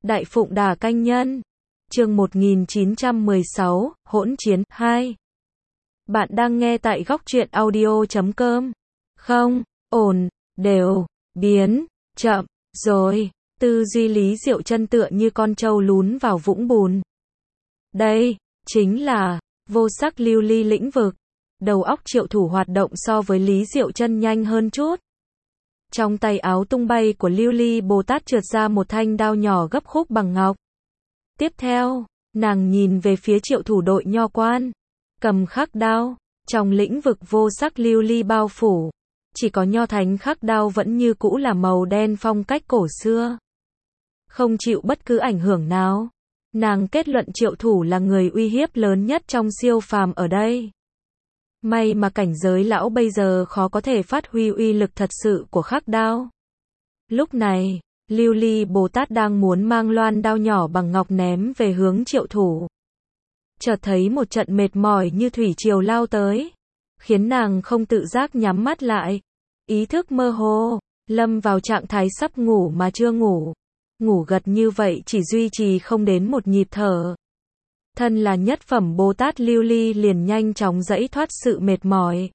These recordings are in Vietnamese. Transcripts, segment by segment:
Đại Phụng Đà Canh Nhân. Chương 1916, Hỗn Chiến 2. Bạn đang nghe tại góc truyện audio.com. Không, ổn, đều, biến, chậm, rồi. Tư duy Lý Diệu Chân tựa như con trâu lún vào vũng bùn. Đây, chính là vô sắc lưu ly lĩnh vực. Đầu óc Triệu Thủ hoạt động so với Lý Diệu Chân nhanh hơn chút. Trong tay áo tung bay của Lưu Ly Bồ Tát trượt ra một thanh đao nhỏ gấp khúc bằng ngọc. Tiếp theo, nàng nhìn về phía Triệu Thủ đội nho quan, cầm khắc đao, trong lĩnh vực vô sắc lưu ly bao phủ, chỉ có nho thánh khắc đao vẫn như cũ là màu đen phong cách cổ xưa, không chịu bất cứ ảnh hưởng nào. Nàng kết luận Triệu Thủ là người uy hiếp lớn nhất trong siêu phàm ở đây. May mà cảnh giới lão bây giờ khó có thể phát huy uy lực thật sự của khắc đao. Lúc này, Lưu Ly Bồ Tát đang muốn mang loan đao nhỏ bằng ngọc ném về hướng Triệu Thủ. Chợt thấy một trận mệt mỏi như thủy triều lao tới, khiến nàng không tự giác nhắm mắt lại. Ý thức mơ hồ, lâm vào trạng thái sắp ngủ mà chưa ngủ. Ngủ gật như vậy chỉ duy trì không đến một nhịp thở. Thân là nhất phẩm Bồ Tát Lưu Ly liền nhanh chóng giãy thoát sự mệt mỏi.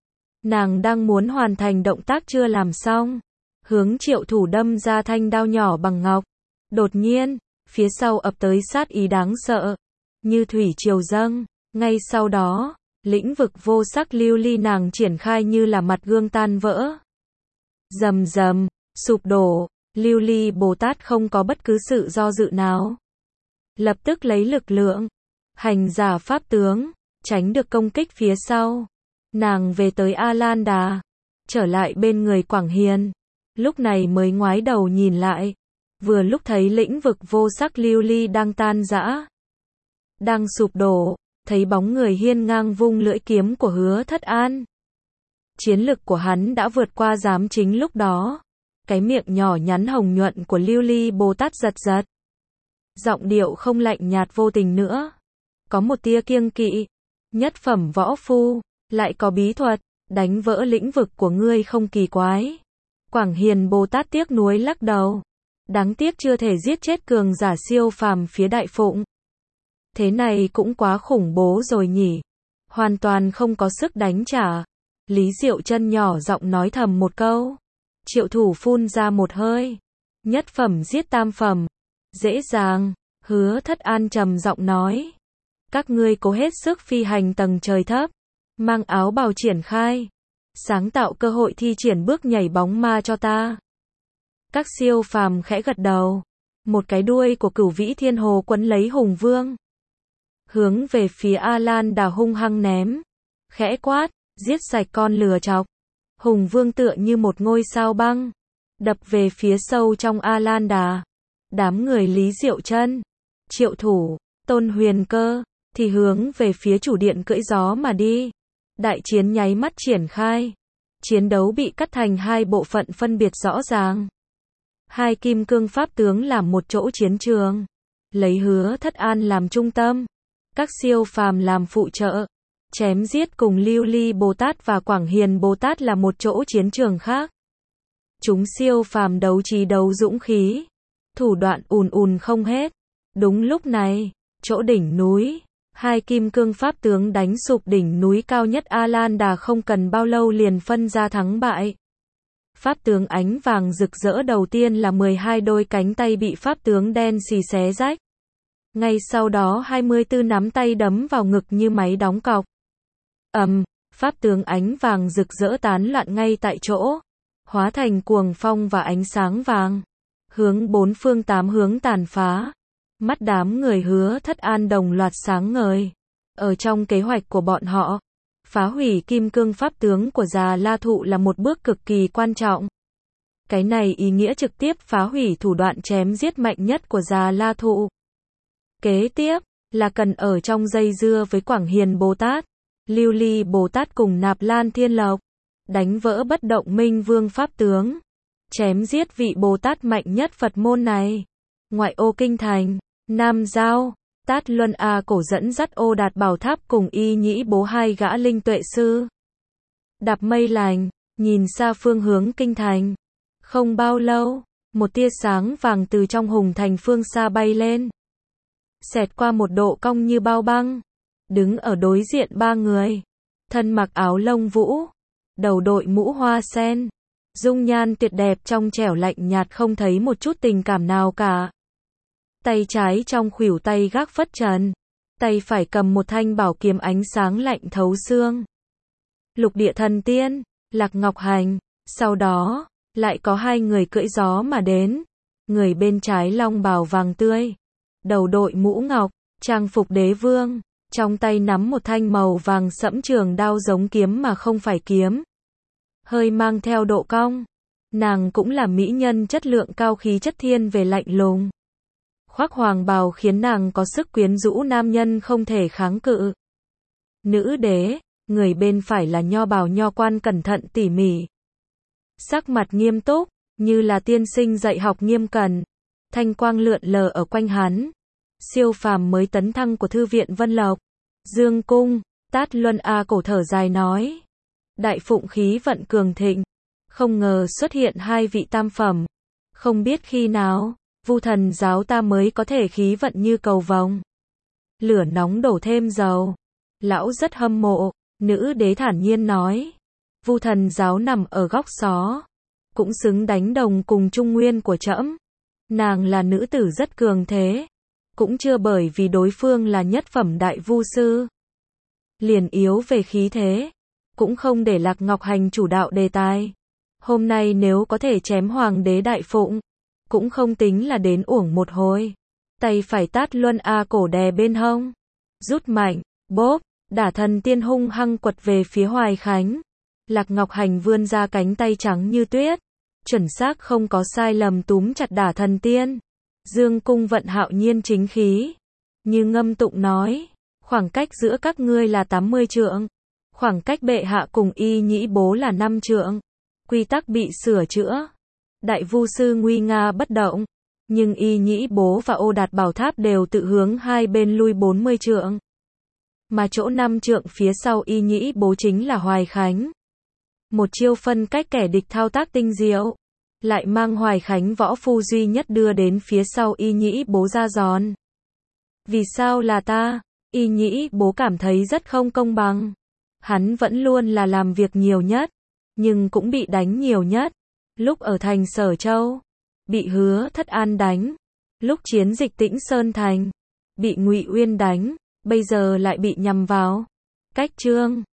Nàng đang muốn hoàn thành động tác chưa làm xong, hướng Triệu Thủ đâm ra thanh đao nhỏ bằng ngọc. Đột nhiên, phía sau ập tới sát ý đáng sợ, như thủy triều dâng. Ngay sau đó, lĩnh vực vô sắc lưu ly nàng triển khai như là mặt gương tan vỡ. Rầm rầm, sụp đổ. Lưu Ly Bồ Tát không có bất cứ sự do dự nào, lập tức lấy lực lượng hành giả pháp tướng, tránh được công kích phía sau. Nàng về tới A Lan Đà, trở lại bên người Quảng Hiền, lúc này mới ngoái đầu nhìn lại, vừa lúc thấy lĩnh vực vô sắc lưu ly đang tan rã, đang sụp đổ, thấy bóng người hiên ngang vung lưỡi kiếm của Hứa Thất An. Chiến lực của hắn đã vượt qua giám chính lúc đó. Cái miệng nhỏ nhắn hồng nhuận của Lưu Ly Bồ Tát giật giật. Giọng điệu không lạnh nhạt vô tình nữa, có một tia kiêng kỵ. Nhất phẩm võ phu, lại có bí thuật, đánh vỡ lĩnh vực của ngươi không kỳ quái. Quảng Hiền Bồ Tát tiếc nuối lắc đầu. Đáng tiếc chưa thể giết chết cường giả siêu phàm phía Đại Phụng. Thế này cũng quá khủng bố rồi nhỉ. Hoàn toàn không có sức đánh trả. Lý Diệu Chân nhỏ giọng nói thầm một câu. Triệu Thủ phun ra một hơi. Nhất phẩm giết tam phẩm. Dễ dàng. Hứa Thất An trầm giọng nói. Các ngươi cố hết sức phi hành tầng trời thấp. Mang áo bào triển khai. Sáng tạo cơ hội thi triển bước nhảy bóng ma cho ta. Các siêu phàm khẽ gật đầu. Một cái đuôi của Cửu Vĩ Thiên Hồ quấn lấy Hùng Vương. Hướng về phía A Lan Đà hung hăng ném. Khẽ quát, giết sạch con lừa chọc. Hùng Vương tựa như một ngôi sao băng, đập về phía sâu trong A Lan Đà. Đám người Lý Diệu Chân, Triệu Thủ, Tôn Huyền Cơ, thì hướng về phía chủ điện cưỡi gió mà đi. Đại chiến nháy mắt triển khai. Chiến đấu bị cắt thành hai bộ phận phân biệt rõ ràng. Hai kim cương pháp tướng làm một chỗ chiến trường, lấy Hứa Thất An làm trung tâm, các siêu phàm làm phụ trợ. Chém giết cùng Lưu Ly Bồ Tát và Quảng Hiền Bồ Tát là một chỗ chiến trường khác. Chúng siêu phàm đấu trí đấu dũng khí, thủ đoạn ùn không hết. Đúng lúc này, chỗ đỉnh núi, hai kim cương pháp tướng đánh sụp đỉnh núi cao nhất A Lan Đà không cần bao lâu liền phân ra thắng bại. Pháp tướng ánh vàng rực rỡ đầu tiên là 12 đôi cánh tay bị pháp tướng đen xì xé rách. Ngay sau đó 24 nắm tay đấm vào ngực như máy đóng cọc. Pháp tướng ánh vàng rực rỡ tán loạn ngay tại chỗ, hóa thành cuồng phong và ánh sáng vàng, hướng bốn phương tám hướng tàn phá. Mắt đám người Hứa Thất An đồng loạt sáng ngời. Ở trong kế hoạch của bọn họ, phá hủy kim cương pháp tướng của Già La Thụ là một bước cực kỳ quan trọng. Cái này ý nghĩa trực tiếp phá hủy thủ đoạn chém giết mạnh nhất của Già La Thụ. Kế tiếp, là cần ở trong dây dưa với Quảng Hiền Bồ Tát, Lưu Ly Bồ Tát cùng Nạp Lan Thiên Lộc, đánh vỡ bất động minh vương pháp tướng, chém giết vị Bồ Tát mạnh nhất Phật môn này. Ngoại ô kinh thành, Nam Giao, Tát Luân A Cổ dẫn dắt Ô Đạt Bảo Tháp cùng Y Nhĩ Bố hai gã linh tuệ sư. Đạp mây lành, nhìn xa phương hướng kinh thành. Không bao lâu, Một tia sáng vàng từ trong hùng thành phương xa bay lên, xẹt qua một độ cong như bao băng, đứng ở đối diện ba người, thân mặc áo lông vũ, đầu đội mũ hoa sen, dung nhan tuyệt đẹp trong trẻo lạnh nhạt không thấy một chút tình cảm nào cả. Tay trái trong khuỷu tay gác phất trần, tay phải cầm một thanh bảo kiếm ánh sáng lạnh thấu xương. Lục địa thần tiên, Lạc Ngọc Hành, sau đó, lại có hai người cưỡi gió mà đến, người bên trái long bào vàng tươi, đầu đội mũ ngọc, trang phục đế vương, trong tay nắm một thanh màu vàng sẫm trường đao giống kiếm mà không phải kiếm, hơi mang theo độ cong. Nàng cũng là mỹ nhân chất lượng cao, khí chất thiên về lạnh lùng. Khoác hoàng bào khiến nàng có sức quyến rũ nam nhân không thể kháng cự. Nữ đế, người bên phải là nho bào nho quan cẩn thận tỉ mỉ, sắc mặt nghiêm túc, như là tiên sinh dạy học nghiêm cẩn, thanh quang lượn lờ ở quanh hắn. Siêu phàm mới tấn thăng của thư viện Vân Lộc, Dương Cung, Tát Luân A Cổ thở dài nói. Đại phụng khí vận cường thịnh, không ngờ xuất hiện hai vị tam phẩm, không biết khi nào, Vu Thần giáo ta mới có thể khí vận như cầu vồng. Lửa nóng đổ thêm dầu, lão rất hâm mộ, nữ đế thản nhiên nói. Vu Thần giáo nằm ở góc xó, cũng xứng đánh đồng cùng Trung Nguyên của trẫm. Nàng là nữ tử rất cường thế, cũng chưa bởi vì đối phương là nhất phẩm đại vu sư liền yếu về khí thế, cũng không để Lạc Ngọc Hành chủ đạo đề tài. Hôm nay nếu có thể chém hoàng đế đại phụng, cũng không tính là đến uổng một hồi. Tay phải Tát Luân A Cổ đè bên hông, rút mạnh, bốp, đả thần tiên hung hăng quật về phía Hoài Khánh. Lạc Ngọc Hành vươn ra cánh tay trắng như tuyết, chuẩn xác không có sai lầm túm chặt đả thần tiên. Dương Cung vận hạo nhiên chính khí, như ngâm tụng nói, khoảng cách giữa các ngươi là 80 trượng, khoảng cách bệ hạ cùng Y Nhĩ Bố là 5 trượng. Quy tắc bị sửa chữa. Đại vu sư nguy nga bất động, nhưng Y Nhĩ Bố và Ô Đạt Bảo Tháp đều tự hướng hai bên lui 40 trượng. Mà chỗ 5 trượng phía sau Y Nhĩ Bố chính là Hoài Khánh. Một chiêu phân cách kẻ địch thao tác tinh diệu, lại mang Hoài Khánh võ phu duy nhất đưa đến phía sau Y Nhĩ Bố ra giòn. Vì sao là ta? Y Nhĩ Bố cảm thấy rất không công bằng. Hắn vẫn luôn là làm việc nhiều nhất, nhưng cũng bị đánh nhiều nhất. Lúc ở thành Sở Châu, bị Hứa Thất An đánh. Lúc chiến dịch Tĩnh Sơn Thành, bị Ngụy Uyên đánh. Bây giờ lại bị nhằm vào. Cách Trương